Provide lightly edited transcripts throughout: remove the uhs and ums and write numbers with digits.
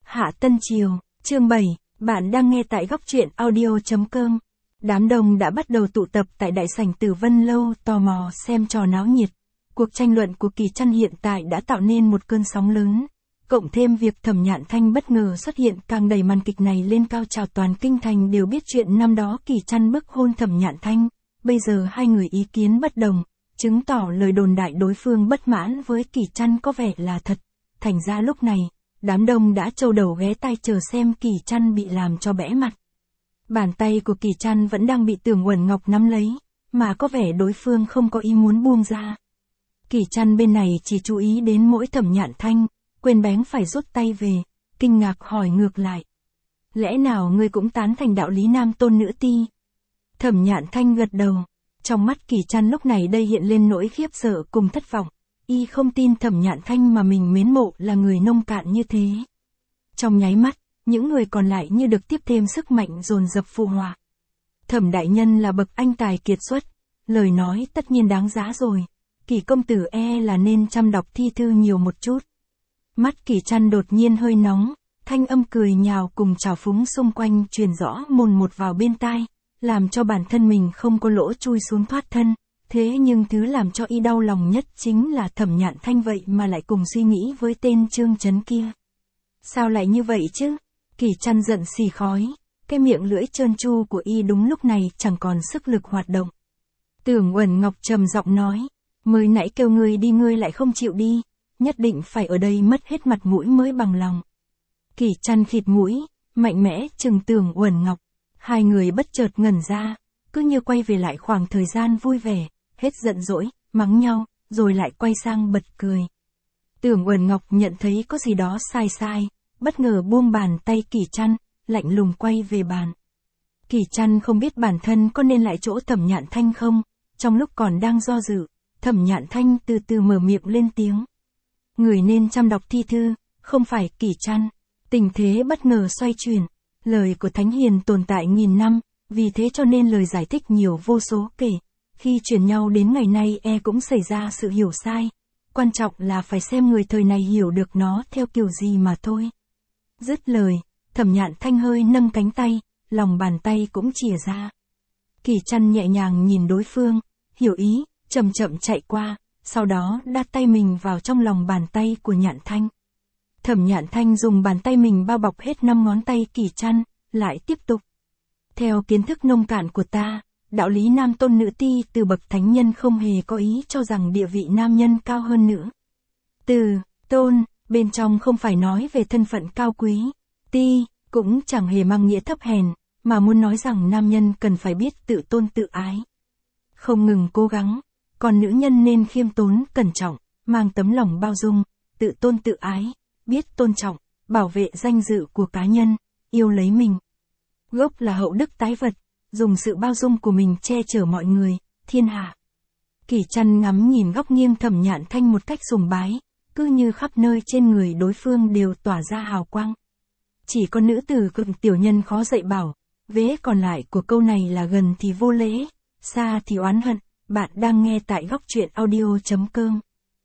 Hạ Tân Triều, chương 7, bạn đang nghe tại góc truyện audio.com. Đám đông đã bắt đầu tụ tập tại đại sảnh Tử Vân Lâu tò mò xem trò náo nhiệt. Cuộc tranh luận của Kỳ Trăn hiện tại đã tạo nên một cơn sóng lớn. Cộng thêm việc Thẩm Nhạn Thanh bất ngờ xuất hiện càng đẩy màn kịch này lên cao trào, toàn kinh thành đều biết chuyện năm đó Kỳ Trăn bức hôn Thẩm Nhạn Thanh. Bây giờ hai người ý kiến bất đồng, chứng tỏ lời đồn đại đối phương bất mãn với Kỳ Trăn có vẻ là thật. Thành ra lúc này, đám đông đã trâu đầu ghé tai chờ xem Kỳ Trăn bị làm cho bẽ mặt. Bàn tay của Kỳ Trăn vẫn đang bị Tưởng Uẩn Ngọc nắm lấy, mà có vẻ đối phương không có ý muốn buông ra. Kỳ Trăn bên này chỉ chú ý đến mỗi Thẩm Nhạn Thanh, quên bén phải rút tay về, kinh ngạc hỏi ngược lại. Lẽ nào ngươi cũng tán thành đạo lý nam tôn nữ ti? Thẩm Nhạn Thanh gật đầu, trong mắt Kỳ Trăn lúc này đây hiện lên nỗi khiếp sợ cùng thất vọng. Y không tin Thẩm Nhạn Thanh mà mình mến mộ là người nông cạn như thế. Trong nháy mắt, những người còn lại như được tiếp thêm sức mạnh dồn dập phụ họa. Thẩm đại nhân là bậc anh tài kiệt xuất, lời nói tất nhiên đáng giá rồi. Kỳ công tử là nên chăm đọc thi thư nhiều một chút. Mắt Kỳ Trăn đột nhiên hơi nóng, thanh âm cười nhào cùng trào phúng xung quanh truyền rõ mồn một vào bên tai, làm cho bản thân mình không có lỗ chui xuống thoát thân. Thế nhưng thứ làm cho y đau lòng nhất chính là Thẩm Nhạn Thanh vậy mà lại cùng suy nghĩ với tên Trương Chấn kia. Sao lại như vậy chứ? Kỳ Trăn giận xì khói, cái miệng lưỡi trơn tru của y đúng lúc này chẳng còn sức lực hoạt động. Tưởng Uẩn Ngọc trầm giọng nói, mới nãy kêu ngươi đi ngươi lại không chịu đi, nhất định phải ở đây mất hết mặt mũi mới bằng lòng. Kỳ Trăn khịt mũi, mạnh mẽ trừng Tưởng Uẩn Ngọc, hai người bất chợt ngẩn ra, cứ như quay về lại khoảng thời gian vui vẻ. Hết giận dỗi, mắng nhau, rồi lại quay sang bật cười. Tưởng Uẩn Ngọc nhận thấy có gì đó sai, bất ngờ buông bàn tay Kỳ Trăn, lạnh lùng quay về bàn. Kỳ Trăn không biết bản thân có nên lại chỗ Thẩm Nhạn Thanh không, trong lúc còn đang do dự, Thẩm Nhạn Thanh từ từ mở miệng lên tiếng. Người nên chăm đọc thi thư, không phải Kỳ Trăn. Tình thế bất ngờ xoay chuyển, lời của Thánh Hiền tồn tại nghìn năm, vì thế cho nên lời giải thích nhiều vô số kể. Khi chuyển nhau đến ngày nay cũng xảy ra sự hiểu sai. Quan trọng là phải xem người thời này hiểu được nó theo kiểu gì mà thôi. Dứt lời, Thẩm Nhạn Thanh hơi nâng cánh tay, lòng bàn tay cũng chìa ra. Kỳ Trăn nhẹ nhàng nhìn đối phương, hiểu ý, chậm chậm chạy qua, sau đó đặt tay mình vào trong lòng bàn tay của Nhạn Thanh. Thẩm Nhạn Thanh dùng bàn tay mình bao bọc hết 5 ngón tay Kỳ Trăn, lại tiếp tục. Theo kiến thức nông cạn của ta, đạo lý nam tôn nữ ti từ bậc thánh nhân không hề có ý cho rằng địa vị nam nhân cao hơn nữa. Từ, tôn, bên trong không phải nói về thân phận cao quý, ti, cũng chẳng hề mang nghĩa thấp hèn, mà muốn nói rằng nam nhân cần phải biết tự tôn tự ái. Không ngừng cố gắng, còn nữ nhân nên khiêm tốn, cẩn trọng, mang tấm lòng bao dung, tự tôn tự ái, biết tôn trọng, bảo vệ danh dự của cá nhân, yêu lấy mình. Gốc là hậu đức tái vật. Dùng sự bao dung của mình che chở mọi người, thiên hạ. Kỳ Trăn ngắm nhìn góc nghiêng Thẩm Nhạn Thanh một cách sùng bái, cứ như khắp nơi trên người đối phương đều tỏa ra hào quang. Chỉ có nữ tử cực tiểu nhân khó dạy bảo, vế còn lại của câu này là gần thì vô lễ, xa thì oán hận. Bạn đang nghe tại góc truyện audio.com.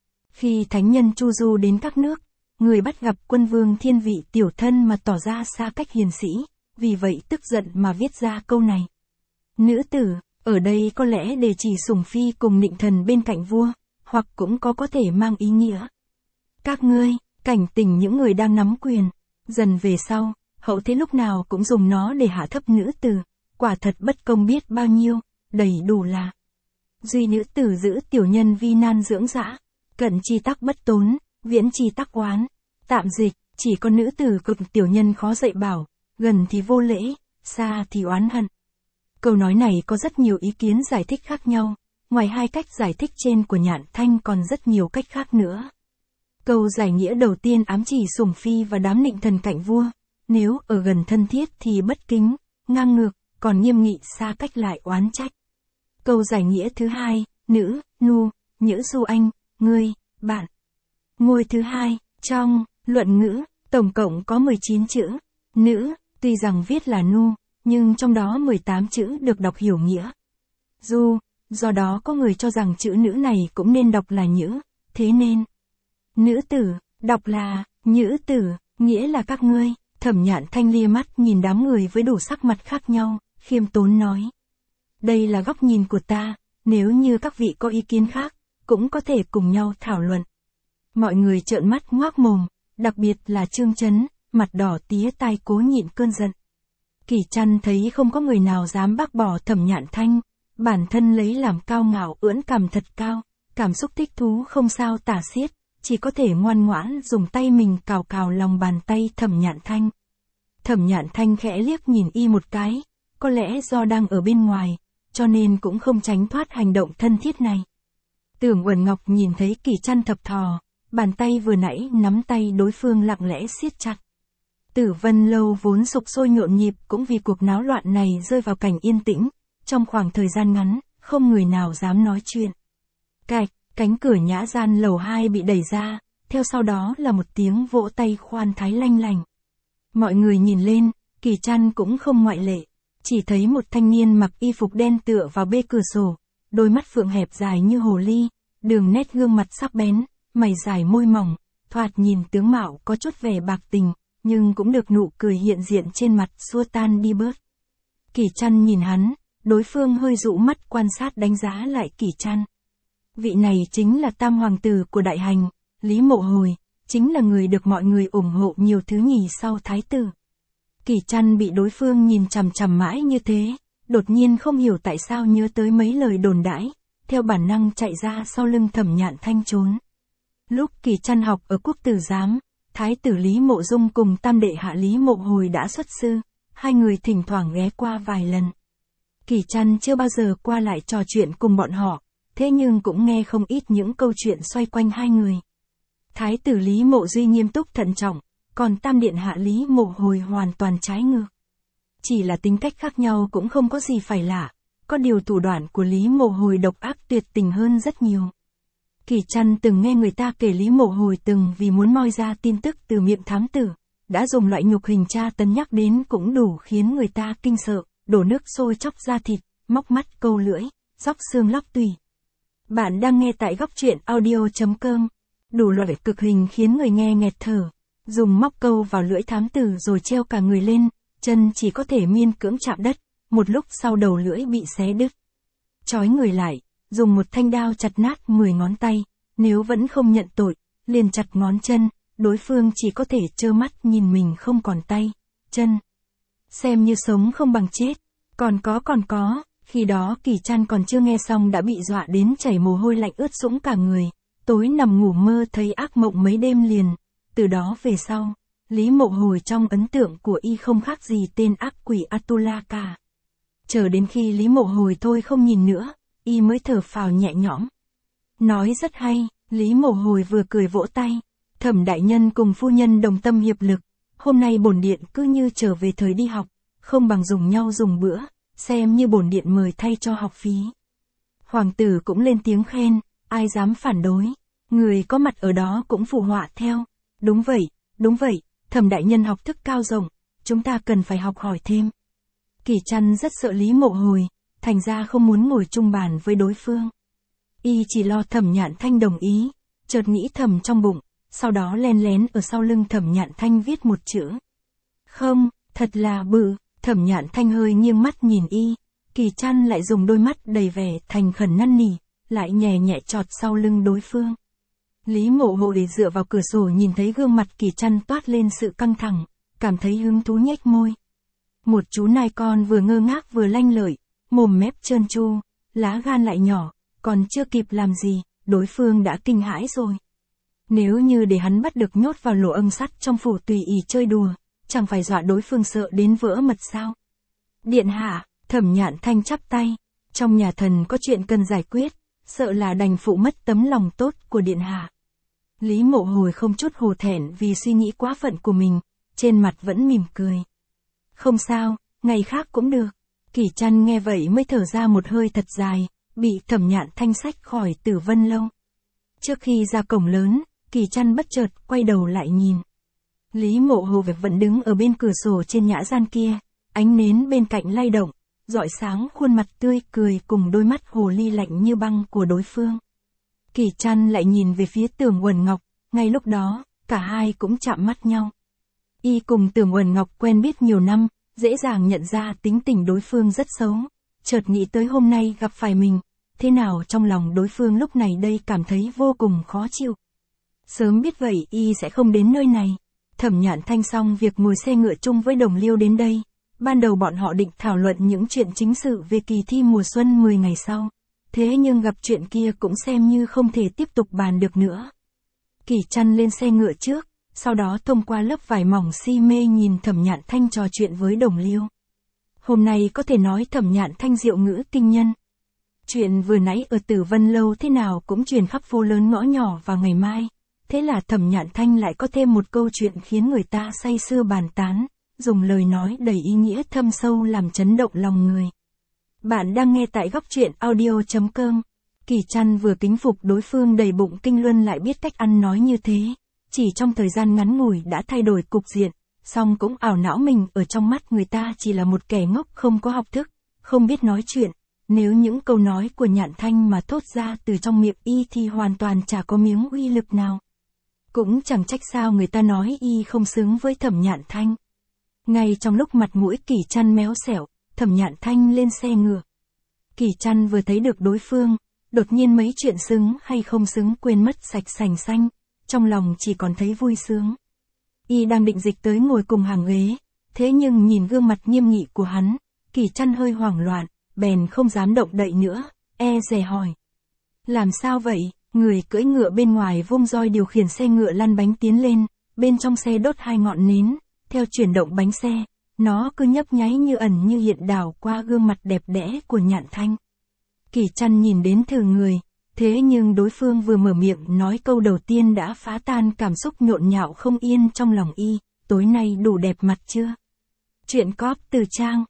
Khi thánh nhân chu du đến các nước, người bắt gặp quân vương thiên vị tiểu thân mà tỏ ra xa cách hiền sĩ, vì vậy tức giận mà viết ra câu này. Nữ tử, ở đây có lẽ để chỉ sủng phi cùng nịnh thần bên cạnh vua, hoặc cũng có thể mang ý nghĩa. Các ngươi, cảnh tỉnh những người đang nắm quyền, dần về sau, hậu thế lúc nào cũng dùng nó để hạ thấp nữ tử, quả thật bất công biết bao nhiêu, đầy đủ là. Duy nữ tử giữ tiểu nhân vi nan dưỡng dã, cận chi tắc bất tốn, viễn chi tắc oán. Tạm dịch, chỉ có nữ tử cực tiểu nhân khó dạy bảo, gần thì vô lễ, xa thì oán hận. Câu nói này có rất nhiều ý kiến giải thích khác nhau, ngoài hai cách giải thích trên của Nhạn Thanh còn rất nhiều cách khác nữa. Câu giải nghĩa đầu tiên ám chỉ sủng phi và đám nịnh thần cạnh vua, nếu ở gần thân thiết thì bất kính, ngang ngược, còn nghiêm nghị xa cách lại oán trách. Câu giải nghĩa thứ hai, nữ, nu, nhữ du anh, ngươi, bạn. Ngôi thứ hai, trong luận ngữ, tổng cộng có 19 chữ, nữ, tuy rằng viết là nu, nhưng trong đó 18 chữ được đọc hiểu nghĩa. Do đó có người cho rằng chữ nữ này cũng nên đọc là nhữ, thế nên nữ tử, đọc là nhữ tử, Nghĩa là các ngươi. Thẩm Nhạn Thanh lia mắt nhìn đám người với đủ sắc mặt khác nhau, khiêm tốn nói. Đây là góc nhìn của ta, nếu như các vị có ý kiến khác, cũng có thể cùng nhau thảo luận. Mọi người trợn mắt ngoác mồm, đặc biệt là Trương Chấn, mặt đỏ tía tai cố nhịn cơn giận. Kỳ Trăn thấy không có người nào dám bác bỏ Thẩm Nhạn Thanh, bản thân lấy làm cao ngạo ưỡn cằm thật cao, cảm xúc thích thú không sao tả xiết, chỉ có thể ngoan ngoãn dùng tay mình cào cào lòng bàn tay Thẩm Nhạn Thanh. Thẩm Nhạn Thanh khẽ liếc nhìn y một cái, có lẽ do đang ở bên ngoài, cho nên cũng không tránh thoát hành động thân thiết này. Tưởng Uẩn Ngọc nhìn thấy Kỳ Trăn thập thò, bàn tay vừa nãy nắm tay đối phương lặng lẽ siết chặt. Tử Vân Lâu vốn sục sôi nhộn nhịp cũng vì cuộc náo loạn này rơi vào cảnh yên tĩnh, trong khoảng thời gian ngắn, không người nào dám nói chuyện. Cạch, cánh cửa nhã gian lầu 2 bị đẩy ra, theo sau đó là một tiếng vỗ tay khoan thái lanh lành. Mọi người nhìn lên, Kỳ Trăn cũng không ngoại lệ, chỉ thấy một thanh niên mặc y phục đen tựa vào bê cửa sổ, đôi mắt phượng hẹp dài như hồ ly, đường nét gương mặt sắc bén, mày dài môi mỏng, thoạt nhìn tướng mạo có chút vẻ bạc tình, nhưng cũng được nụ cười hiện diện trên mặt xua tan đi bớt. Kỳ Trăn nhìn hắn, đối phương hơi dụ mắt quan sát đánh giá lại Kỳ Trăn. Vị này chính là tam hoàng tử của đại hành, Lý Mộ Hồi, chính là người được mọi người ủng hộ nhiều thứ nhì sau thái tử. Kỳ Trăn bị đối phương nhìn chằm chằm mãi như thế, đột nhiên không hiểu tại sao nhớ tới mấy lời đồn đãi, theo bản năng chạy ra sau lưng Thẩm Nhạn Thanh trốn. Lúc Kỳ Trăn học ở Quốc tử giám, thái tử Lý Mộ Dung cùng tam đệ hạ Lý Mộ Hồi đã xuất sư, hai người thỉnh thoảng ghé qua vài lần. Kỳ Trăn chưa bao giờ qua lại trò chuyện cùng bọn họ, thế nhưng cũng nghe không ít những câu chuyện xoay quanh hai người. Thái tử Lý Mộ Duy nghiêm túc thận trọng, còn tam điện hạ Lý Mộ Hồi hoàn toàn trái ngược. Chỉ là tính cách khác nhau cũng không có gì phải lạ, có điều thủ đoạn của Lý Mộ Hồi độc ác tuyệt tình hơn rất nhiều. Kỳ Trăn từng nghe người ta kể Lý Mộ Hồi từng vì muốn moi ra tin tức từ miệng thám tử, đã dùng loại nhục hình tra tấn nhắc đến cũng đủ khiến người ta kinh sợ, đổ nước sôi chóc da thịt, móc mắt câu lưỡi, róc xương lóc tủy. Bạn đang nghe tại góc truyện audio.com. Đủ loại cực hình khiến người nghe nghẹt thở. Dùng móc câu vào lưỡi thám tử rồi treo cả người lên, chân chỉ có thể miên cưỡng chạm đất, một lúc sau đầu lưỡi bị xé đứt. Trói người lại, dùng một thanh đao chặt nát 10 ngón tay, nếu vẫn không nhận tội, liền chặt ngón chân, đối phương chỉ có thể trơ mắt nhìn mình không còn tay, chân. Xem như sống không bằng chết. Còn có, khi đó Kỳ Trăn còn chưa nghe xong đã bị dọa đến chảy mồ hôi lạnh ướt sũng cả người, tối nằm ngủ mơ thấy ác mộng mấy đêm liền. Từ đó về sau, Lý Mộ Hồi trong ấn tượng của y không khác gì tên ác quỷ Atula cả. Chờ đến khi Lý Mộ Hồi thôi không nhìn nữa, y mới thở phào nhẹ nhõm. Nói rất hay, Lý Mộ Hồi vừa cười vỗ tay. Thẩm đại nhân cùng phu nhân đồng tâm hiệp lực, hôm nay bổn điện cứ như trở về thời đi học, không bằng dùng nhau dùng bữa, xem như bổn điện mời thay cho học phí. Hoàng tử cũng lên tiếng khen, ai dám phản đối, người có mặt ở đó cũng phụ họa theo. Đúng vậy, Thẩm đại nhân học thức cao rộng, chúng ta cần phải học hỏi thêm. Kỳ Trăn rất sợ Lý Mộ Hồi, thành ra không muốn ngồi chung bàn với đối phương. Y chỉ lo Thẩm Nhạn Thanh đồng ý, chợt nghĩ thầm trong bụng, sau đó len lén ở sau lưng Thẩm Nhạn Thanh viết một chữ. Không, thật là bự. Thẩm Nhạn Thanh hơi nghiêng mắt nhìn y, Kỳ Trăn lại dùng đôi mắt đầy vẻ thành khẩn năn nỉ, lại nhẹ nhẹ chọt sau lưng đối phương. Lý Mộ Hồi dựa vào cửa sổ nhìn thấy gương mặt Kỳ Trăn toát lên sự căng thẳng, cảm thấy hứng thú nhếch môi. Một chú nai con vừa ngơ ngác vừa lanh lợi, mồm mép trơn tru, lá gan lại nhỏ, còn chưa kịp làm gì, đối phương đã kinh hãi rồi. Nếu như để hắn bắt được nhốt vào lỗ âm sắt trong phủ tùy ý chơi đùa, chẳng phải dọa đối phương sợ đến vỡ mật sao? Điện hạ, Thẩm Nhạn Thanh chắp tay, trong nhà thần có chuyện cần giải quyết, sợ là đành phụ mất tấm lòng tốt của điện hạ. Lý Mộ Hồi không chút hổ thẹn vì suy nghĩ quá phận của mình, trên mặt vẫn mỉm cười. Không sao, ngày khác cũng được. Kỳ Trăn nghe vậy mới thở ra một hơi thật dài, bị Thẩm Nhạn Thanh xách khỏi Tử Vân Lâu. Trước khi ra cổng lớn, Kỳ Trăn bất chợt quay đầu lại nhìn. Lý Mộ Hồi vẫn đứng ở bên cửa sổ trên nhã gian kia, ánh nến bên cạnh lay động, rọi sáng khuôn mặt tươi cười cùng đôi mắt hồ ly lạnh như băng của đối phương. Kỳ Trăn lại nhìn về phía Tưởng Uẩn Ngọc, ngay lúc đó, cả hai cũng chạm mắt nhau. Y cùng Tưởng Uẩn Ngọc quen biết nhiều năm, dễ dàng nhận ra tính tình đối phương rất xấu. Chợt nghĩ tới hôm nay gặp phải mình, thế nào trong lòng đối phương lúc này đây cảm thấy vô cùng khó chịu. Sớm biết vậy Y sẽ không đến nơi này. Thẩm Nhạn Thanh xong việc ngồi xe ngựa chung với Đồng Liêu đến đây. Ban đầu bọn họ định thảo luận những chuyện chính sự về kỳ thi mùa xuân 10 ngày sau. Thế nhưng gặp chuyện kia cũng xem như không thể tiếp tục bàn được nữa. Kỳ Trăn lên xe ngựa trước, sau đó thông qua lớp vải mỏng si mê nhìn Thẩm Nhạn Thanh trò chuyện với Đồng Liêu. Hôm nay có thể nói Thẩm Nhạn Thanh diệu ngữ kinh nhân. Chuyện vừa nãy ở Tử Vân Lâu thế nào cũng truyền khắp phố lớn ngõ nhỏ vào ngày mai. Thế là Thẩm Nhạn Thanh lại có thêm một câu chuyện khiến người ta say sưa bàn tán, dùng lời nói đầy ý nghĩa thâm sâu làm chấn động lòng người. Bạn đang nghe tại góc truyện audio.com. Kỳ Trăn vừa kính phục đối phương đầy bụng kinh luân lại biết cách ăn nói như thế. Chỉ trong thời gian ngắn ngủi đã thay đổi cục diện, song cũng ảo não mình ở trong mắt người ta chỉ là một kẻ ngốc không có học thức, không biết nói chuyện. Nếu những câu nói của Nhạn Thanh mà thốt ra từ trong miệng Y thì hoàn toàn chả có miếng uy lực nào. Cũng chẳng trách sao người ta nói Y không xứng với Thẩm Nhạn Thanh. Ngay trong lúc mặt mũi Kỳ Trăn méo xẻo, Thẩm Nhạn Thanh lên xe ngựa. Kỳ Trăn vừa thấy được đối phương, đột nhiên mấy chuyện xứng hay không xứng quên mất sạch sành xanh, trong lòng chỉ còn thấy vui sướng. Y đang định dịch tới ngồi cùng hàng ghế, thế nhưng nhìn gương mặt nghiêm nghị của hắn, Kỳ Trăn hơi hoảng loạn, bèn không dám động đậy nữa, dè hỏi. Làm sao vậy? Người cưỡi ngựa bên ngoài vung roi điều khiển xe ngựa lăn bánh tiến lên, bên trong xe đốt 2 ngọn nến, theo chuyển động bánh xe, nó cứ nhấp nháy như ẩn như hiện đảo qua gương mặt đẹp đẽ của Nhạn Thanh. Kỳ Trăn nhìn đến thử người, thế nhưng đối phương vừa mở miệng nói câu đầu tiên đã phá tan cảm xúc nhộn nhạo không yên trong lòng Y, tối nay đủ đẹp mặt chưa? Chuyện cóp từ trang,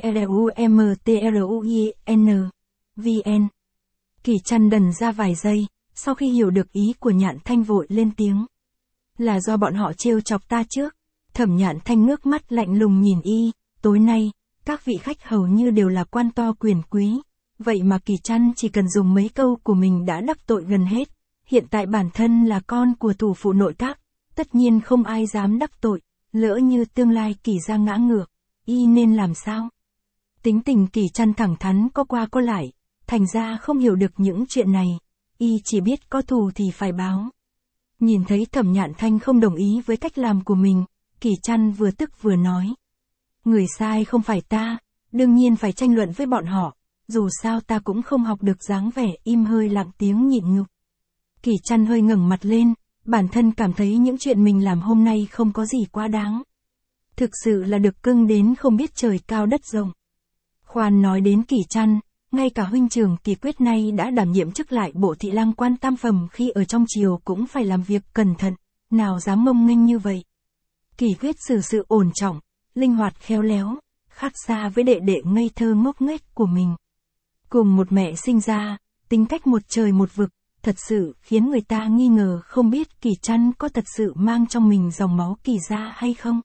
trumtruin, vn. Kỳ Trăn đần ra vài giây, sau khi hiểu được ý của Nhạn Thanh vội lên tiếng. Là do bọn họ trêu chọc ta trước. Thẩm Nhạn Thanh ngước mắt lạnh lùng nhìn Y, tối nay, các vị khách hầu như đều là quan to quyền quý. Vậy mà Kỳ Trăn chỉ cần dùng mấy câu của mình đã đắc tội gần hết. Hiện tại bản thân là con của thủ phụ nội các, tất nhiên không ai dám đắc tội, lỡ như tương lai Kỳ gia ngã ngược, Y nên làm sao? Tính tình Kỳ Trăn thẳng thắn có qua có lại, thành ra không hiểu được những chuyện này, Y chỉ biết có thù thì phải báo. Nhìn thấy Thẩm Nhạn Thanh không đồng ý với cách làm của mình, Kỳ Trăn vừa tức vừa nói. Người sai không phải ta, đương nhiên phải tranh luận với bọn họ, dù sao ta cũng không học được dáng vẻ im hơi lặng tiếng nhịn nhục. Kỳ Trăn hơi ngẩng mặt lên, bản thân cảm thấy những chuyện mình làm hôm nay không có gì quá đáng. Thực sự là được cưng đến không biết trời cao đất rộng. Khoan nói đến Kỳ Trăn, ngay cả huynh trưởng Kỳ Quyết nay đã đảm nhiệm chức lại bộ thị lang quan tam phẩm khi ở trong triều cũng phải làm việc cẩn thận, nào dám mông nghênh như vậy. Kỳ Quyết xử sự ổn trọng, linh hoạt khéo léo, khác xa với đệ đệ ngây thơ ngốc nghếch của mình. Cùng một mẹ sinh ra, tính cách một trời một vực, thật sự khiến người ta nghi ngờ không biết Kỳ Trăn có thật sự mang trong mình dòng máu Kỳ gia hay không.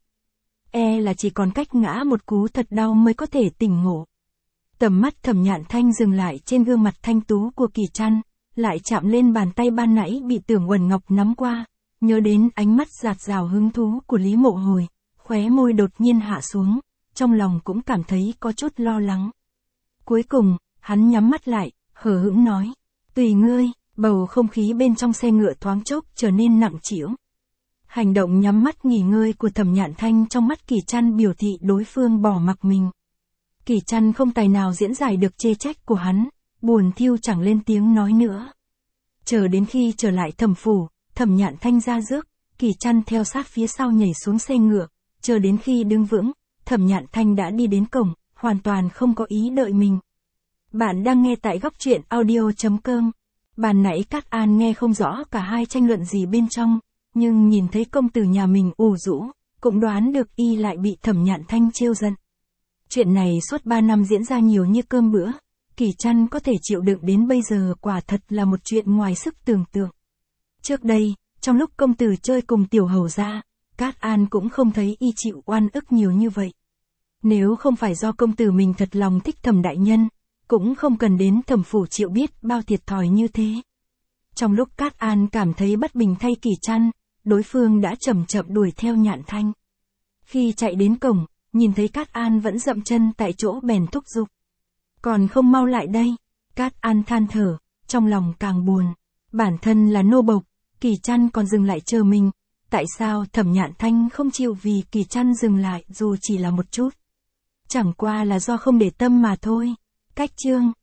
Là chỉ còn cách ngã một cú thật đau mới có thể tỉnh ngộ. Tầm mắt Thẩm Nhạn Thanh dừng lại trên gương mặt thanh tú của Kỳ Trăn, lại chạm lên bàn tay ban nãy bị Tưởng Uẩn Ngọc nắm qua, nhớ đến ánh mắt dạt dào hứng thú của Lý Mộ Hồi, khóe môi đột nhiên hạ xuống, trong lòng cũng cảm thấy có chút lo lắng. Cuối cùng, hắn nhắm mắt lại, hờ hững nói, tùy ngươi. Bầu không khí bên trong xe ngựa thoáng chốc trở nên nặng trĩu. Hành động nhắm mắt nghỉ ngơi của Thẩm Nhạn Thanh trong mắt Kỳ Trăn biểu thị đối phương bỏ mặc mình. Kỳ Trăn không tài nào diễn giải được chê trách của hắn, buồn thiêu chẳng lên tiếng nói nữa. Chờ đến khi trở lại Thẩm phủ, Thẩm Nhạn Thanh ra rước, Kỳ Trăn theo sát phía sau nhảy xuống xe ngựa, chờ đến khi đứng vững, Thẩm Nhạn Thanh đã đi đến cổng, hoàn toàn không có ý đợi mình. Bạn đang nghe tại góc truyện audio.com. Ban nãy Cát An nghe không rõ cả hai tranh luận gì bên trong, nhưng nhìn thấy công tử nhà mình ủ rũ, cũng đoán được Y lại bị Thẩm Nhạn Thanh trêu giận. Chuyện này suốt 3 năm diễn ra nhiều như cơm bữa, Kỳ Trăn có thể chịu đựng đến bây giờ quả thật là một chuyện ngoài sức tưởng tượng. Trước đây, trong lúc công tử chơi cùng tiểu hầu gia, Cát An cũng không thấy Y chịu oan ức nhiều như vậy. Nếu không phải do công tử mình thật lòng thích Thẩm đại nhân, cũng không cần đến Thẩm phủ chịu biết bao thiệt thòi như thế. Trong lúc Cát An cảm thấy bất bình thay Kỳ Trăn, đối phương đã chậm chậm đuổi theo Nhạn Thanh. Khi chạy đến cổng, nhìn thấy Cát An vẫn dậm chân tại chỗ bèn thúc giục. Còn không mau lại đây. Cát An than thở, trong lòng càng buồn. Bản thân là nô bộc, Kỳ Trăn còn dừng lại chờ mình. Tại sao Thẩm Nhạn Thanh không chịu vì Kỳ Trăn dừng lại dù chỉ là một chút? Chẳng qua là do không để tâm mà thôi. Cách chương